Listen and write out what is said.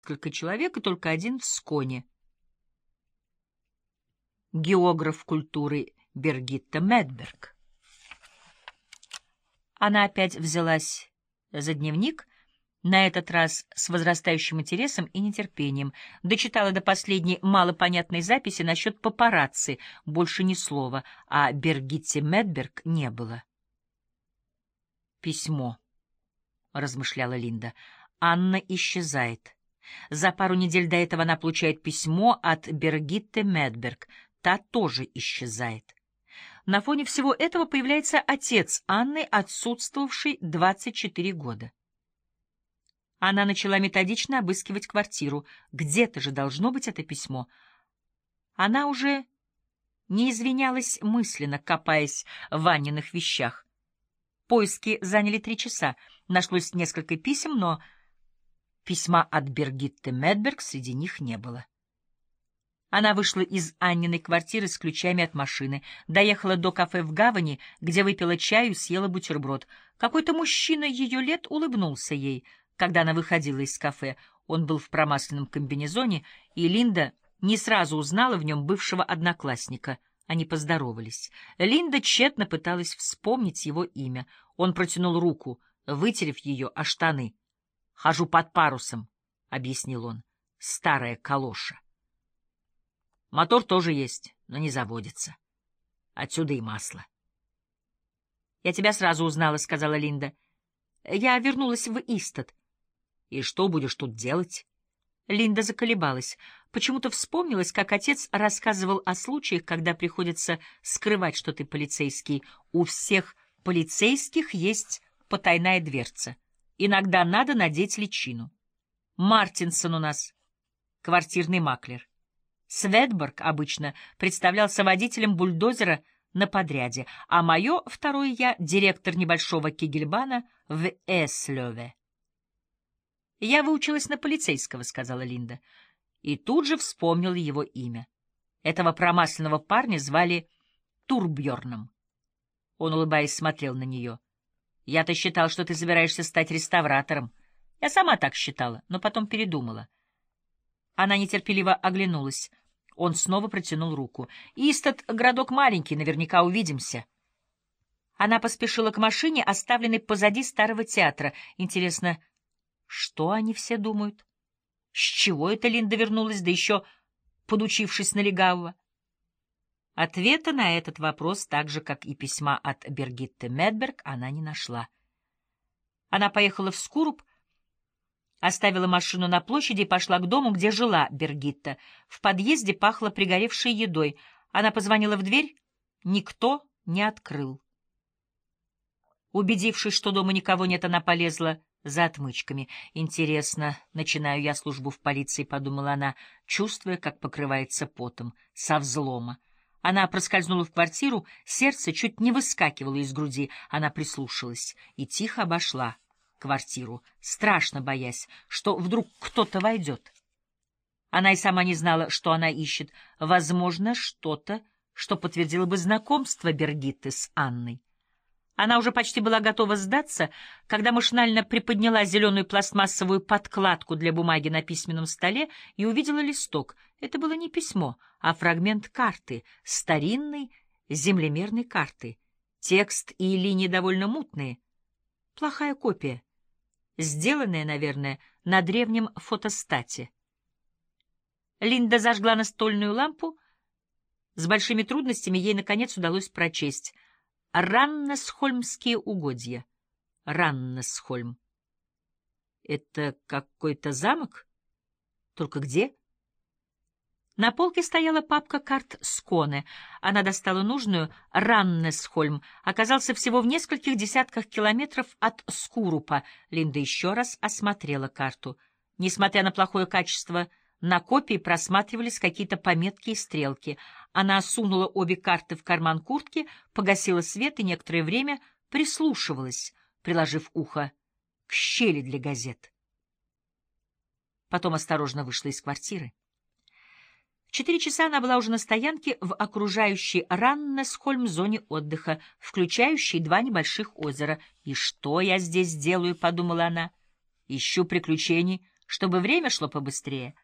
несколько человек и только один в Сконе. Географ культуры Бергитта Медберг. Она опять взялась за дневник, на этот раз с возрастающим интересом и нетерпением, дочитала до последней малопонятной записи насчет папарацци, больше ни слова, а Бергитте Медберг не было. «Письмо», — размышляла Линда. «Анна исчезает. За пару недель до этого она получает письмо от Бергитте Медберг. Та тоже исчезает. На фоне всего этого появляется отец Анны, отсутствовавший 24 года. Она начала методично обыскивать квартиру. Где-то же должно быть это письмо. Она уже не извинялась мысленно, копаясь в Анниных вещах. Поиски заняли 3 часа. Нашлось несколько писем, но письма от Бергитте Медберг среди них не было. Она вышла из Анниной квартиры с ключами от машины, доехала до кафе в гавани, где выпила чаю и съела бутерброд. Какой-то мужчина ее лет улыбнулся ей, когда она выходила из кафе. Он был в промасленном комбинезоне, и Линда не сразу узнала в нем бывшего одноклассника. Они поздоровались. Линда тщетно пыталась вспомнить его имя. Он протянул руку, вытерев ее о штаны. «Хожу под парусом», — объяснил он. «Старая калоша. Мотор тоже есть, но не заводится. Отсюда и масло». «Я тебя сразу узнала», — сказала Линда. «Я вернулась в Истед». «И что будешь тут делать?» Линда заколебалась. Почему-то вспомнилось, как отец рассказывал о случаях, когда приходится скрывать, что ты полицейский. У всех полицейских есть потайная дверца. Иногда надо надеть личину. Мартинсон у нас квартирный маклер. Светборг обычно представлялся водителем бульдозера на подряде, а мое второе я — директор небольшого кегельбана в Эслёве. «Я выучилась на полицейского», — сказала Линда, и тут же вспомнила его имя. Этого промасленного парня звали Турбьерном. Он, улыбаясь, смотрел на нее. «Я-то считал, что ты собираешься стать реставратором. Я сама так считала, но потом передумала». Она нетерпеливо оглянулась. Он снова протянул руку. «Истед — городок маленький, наверняка увидимся». Она поспешила к машине, оставленной позади старого театра. Интересно, что они все думают? С чего это Линда вернулась, да еще подучившись на легавого? Ответа на этот вопрос, так же, как и письма от Бергитте Медберг, она не нашла. Она поехала в Скуруп, оставила машину на площади и пошла к дому, где жила Бергитта. В подъезде пахло пригоревшей едой. Она позвонила в дверь. Никто не открыл. Убедившись, что дома никого нет, она полезла за отмычками. «Интересно, начинаю я службу в полиции», — подумала она, чувствуя, как покрывается потом, со взлома. Она проскользнула в квартиру, сердце чуть не выскакивало из груди. Она прислушалась и тихо обошла квартиру, страшно боясь, что вдруг кто-то войдет. Она и сама не знала, что она ищет. Возможно, что-то, что подтвердило бы знакомство Бергитты с Анной. Она уже почти была готова сдаться, когда машинально приподняла зеленую пластмассовую подкладку для бумаги на письменном столе и увидела листок. Это было не письмо, а фрагмент карты, старинной землемерной карты. Текст и линии довольно мутные. Плохая копия, сделанная, наверное, на древнем фотостате. Линда зажгла настольную лампу. С большими трудностями ей, наконец, удалось прочесть «Раннесхольмские угодья». Раннесхольм. Это какой-то замок? Только где? На полке стояла папка карт Сконе. Она достала нужную. Раннесхольм оказался всего в нескольких десятках километров от Скурупа. Линда еще раз осмотрела карту. Несмотря на плохое качество, на копии просматривались какие-то пометки и стрелки. Она сунула обе карты в карман куртки, погасила свет и некоторое время прислушивалась, приложив ухо к щели для газет. Потом осторожно вышла из квартиры. В 4 часа она была уже на стоянке в окружающей Раннесхольм зоне отдыха, включающей 2 небольших озера. «И что я здесь делаю?» — подумала она. «Ищу приключений, Чтобы время шло побыстрее,